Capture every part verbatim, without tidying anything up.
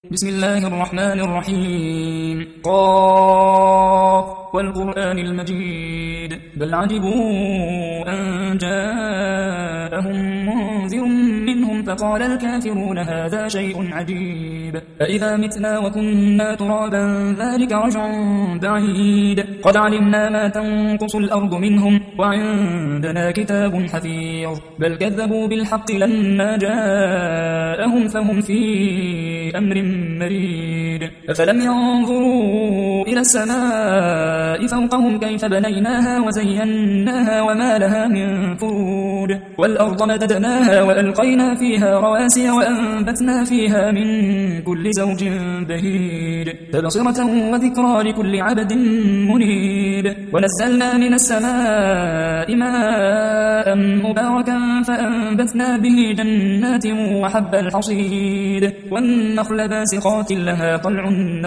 بسم الله الرحمن الرحيم قاف والقرآن المجيد بل عجبوا أن جاءهم منذر منهم فقال الكافرون هذا شيء عجيب أإذا متنا وكنا ترابا ذلك رجع بعيد قد علمنا ما تنقص الأرض منهم وعندنا كتاب حفيظ بل كذبوا بالحق لما جاءهم فهم في أمر مريد أفلم ينظروا إلى السماء فوقهم كيف بنيناها وزيناها وما لها من فروج والأرض مددناها وألقينا فيها رواسي وأنبتنا فيها من كل زوج بهيج تبصرة وذكرى لكل عبد منيب ونزلنا من السماء ماء مباركا فأنبتنا به جنات وحب الحصيد والنخل باسقات لها طلع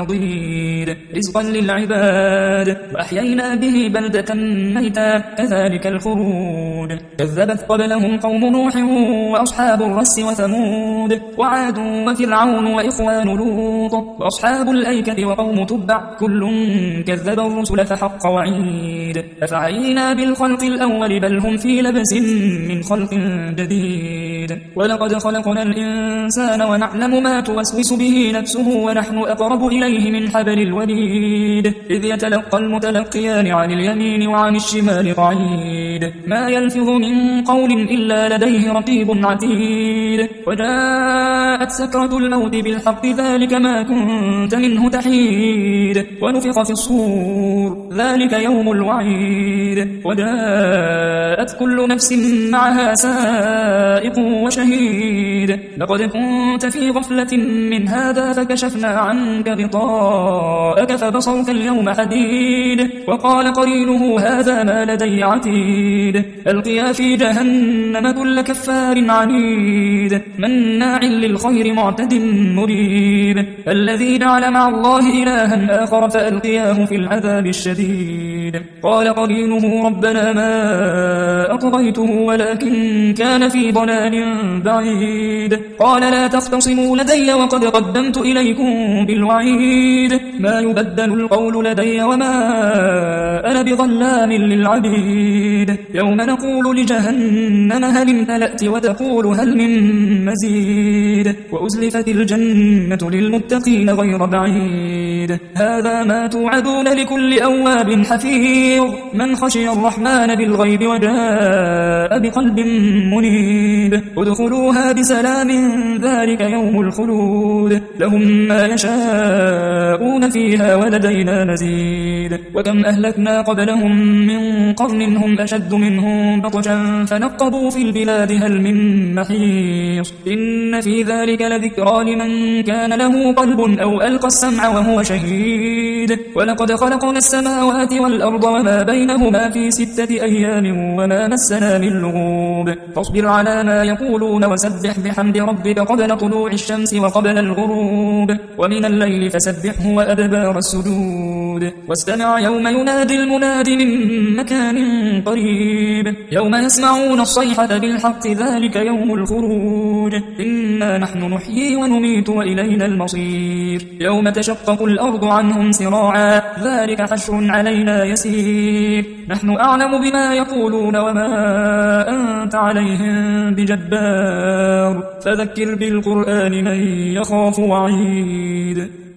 نضيد رزقا للعباد وأحيينا به بلدة ميتا كذلك الخروج كذبت قبلهم قوم نوح وأصحاب الرس وثمود وعاد وفرعون وإخوان لوط وأصحاب الأيكة وقوم تبع كل كذب الرسل فحق وعيد أفعينا بالخلق الأول بل هم في لبس من خلق جديد ولقد خلقنا الإنسان ونعلم ما توسوس به نفسه ونحن أقرب إليه من حبل الوريد إذ يتلقى المتلقيان عن اليمين وعن الشمال قعيد ما يلفظ من قول إلا لديه رقيب عتيد وجاءت سكرة الموت بالحق ذلك ما كنت منه تحيد ونفخ في الصور ذلك يوم الوعيد وجاءت كل نفس معها سائق وشهيد لقد كنت في غفلة من هذا فكشفنا عنك غطاءك فبصرك اليوم حديد وقال قرينه هذا ما لدي عتيد ألقيا في جهنم كل كفار عنيد مناع للخير معتد مريب الذي جعل مع الله إلها آخر فألقياه في العذاب الشديد قال قرينه ربنا ما أطغيته ولكن كان في ضلال بعيد قال لا تختصموا لدي وقد قدمت إليكم بالوعيد ما يبدل القول لدي وما أنا بظلام للعبيد يوم نقول لجهنم هل امتلأت وتقول هل من مزيد وأزلفت الجنة للمتقين غير بعيد هذا ما توعدون لكل أواب حفيظ من خشي الرحمن بالغيب وجاء بقلب منيب ادخلوها بسلام ذلك يوم الخلود لهم ما يشاءون فيها ولدينا مزيد وكم أهلكنا قبلهم من قرن هم أشد منهم بطشا فنقبوا في البلاد هل من محيص إن في ذلك لذكرى لمن كان له قلب أو ألقى السمع وهو شهيد ولقد خلقنا السماوات والأرض وما بينهما في ستة أيام وما مسنا من لغوب فاصبر على ما يقولون وسبح بحمد ربك قبل طلوع الشمس وقبل الغروب ومن الليل فسبحه وأدبار السجود واستمع يوم ينادي المناد من مكان قريب يوم يسمعون الصيحة بالحق ذلك يوم الخروج إنا نحن نحيي ونميت وإلينا المصير يوم تشقق الأرض عنهم سراعا ذلك حشر علينا يسير نحن أعلم بما يقولون وما أنت عليهم بجبار فذكر بالقرآن من يخاف وعيد